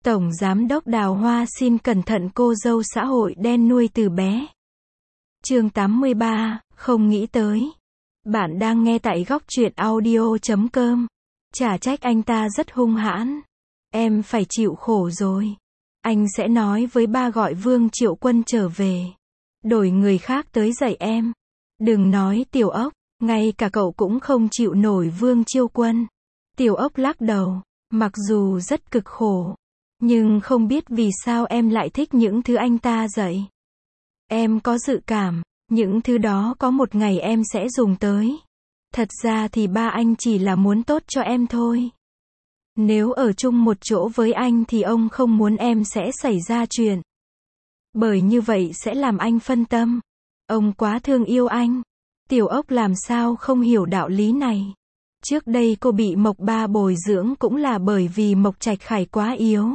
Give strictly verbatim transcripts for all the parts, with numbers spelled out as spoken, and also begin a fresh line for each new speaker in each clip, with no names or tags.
Tổng Giám đốc Đào Hoa xin cẩn thận cô dâu xã hội đen nuôi từ bé. Chương tám mươi ba, không nghĩ tới. Bạn đang nghe tại góc truyện audio chấm com. Chả trách anh ta rất hung hãn. Em phải chịu khổ rồi. Anh sẽ nói với ba gọi Vương Triệu Quân trở về. Đổi người khác tới dạy em. Đừng nói Tiểu Ốc, ngay cả cậu cũng không chịu nổi Vương Triệu Quân. Tiểu Ốc lắc đầu, mặc dù rất cực khổ, nhưng không biết vì sao em lại thích những thứ anh ta dạy. Em có dự cảm, những thứ đó có một ngày em sẽ dùng tới. Thật ra thì ba anh chỉ là muốn tốt cho em thôi. Nếu ở chung một chỗ với anh thì ông không muốn em sẽ xảy ra chuyện. Bởi như vậy sẽ làm anh phân tâm. Ông quá thương yêu anh. Tiểu Ốc làm sao không hiểu đạo lý này. Trước đây cô bị Mộc Ba bồi dưỡng cũng là bởi vì Mộc Trạch Khải quá yếu.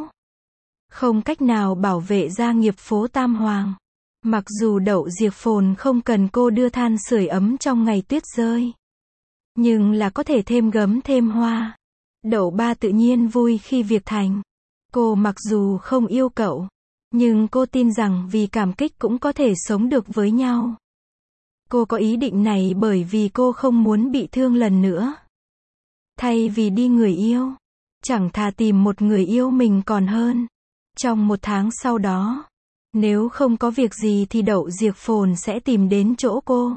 Không cách nào bảo vệ gia nghiệp phố Tam Hoàng. Mặc dù Đậu Diệp Phồn không cần cô đưa than sưởi ấm trong ngày tuyết rơi. Nhưng là có thể thêm gấm thêm hoa. Đậu Ba tự nhiên vui khi việc thành. Cô mặc dù không yêu cậu, nhưng cô tin rằng vì cảm kích cũng có thể sống được với nhau. Cô có ý định này bởi vì cô không muốn bị thương lần nữa. Thay vì đi người yêu, chẳng thà tìm một người yêu mình còn hơn. Trong một tháng sau đó, nếu không có việc gì thì Đậu Diệp Phồn sẽ tìm đến chỗ cô.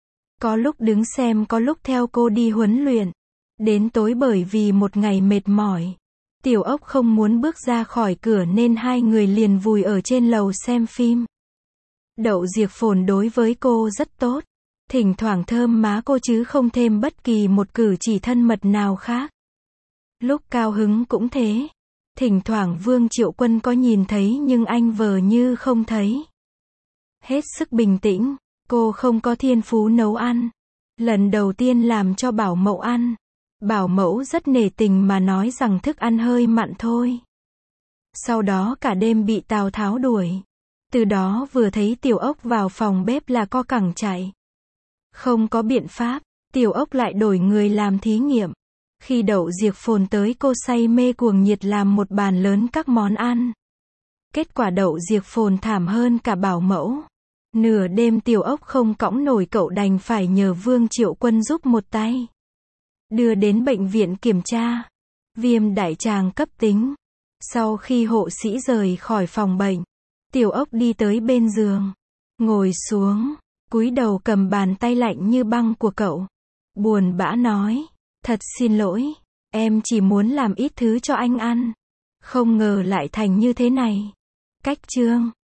Có lúc đứng xem, có lúc theo cô đi huấn luyện. Đến tối bởi vì một ngày mệt mỏi, Tiểu Ốc không muốn bước ra khỏi cửa nên hai người liền vùi ở trên lầu xem phim. Đậu Diệp Phồn đối với cô rất tốt. Thỉnh thoảng thơm má cô chứ không thêm bất kỳ một cử chỉ thân mật nào khác. Lúc cao hứng cũng thế. Thỉnh thoảng Vương Triệu Quân có nhìn thấy nhưng anh vờ như không thấy. Hết sức bình tĩnh, cô không có thiên phú nấu ăn. Lần đầu tiên làm cho Bảo Mẫu ăn. Bảo Mẫu rất nể tình mà nói rằng thức ăn hơi mặn thôi. Sau đó cả đêm bị Tào Tháo đuổi. Từ đó vừa thấy Tiểu Ốc vào phòng bếp là co cẳng chạy. Không có biện pháp, Tiểu Ốc lại đổi người làm thí nghiệm. Khi Đậu Diệp Phồn tới cô say mê cuồng nhiệt làm một bàn lớn các món ăn. Kết quả Đậu Diệp Phồn thảm hơn cả Bảo Mẫu. Nửa đêm Tiểu Ốc không cõng nổi cậu đành phải nhờ Vương Triệu Quân giúp một tay. Đưa đến bệnh viện kiểm tra. Viêm đại tràng cấp tính. Sau khi hộ sĩ rời khỏi phòng bệnh, Tiểu Ốc đi tới bên giường. Ngồi xuống, cúi đầu cầm bàn tay lạnh như băng của cậu. Buồn bã nói, thật xin lỗi, em chỉ muốn làm ít thứ cho anh ăn. Không ngờ lại thành như thế này. Cách chương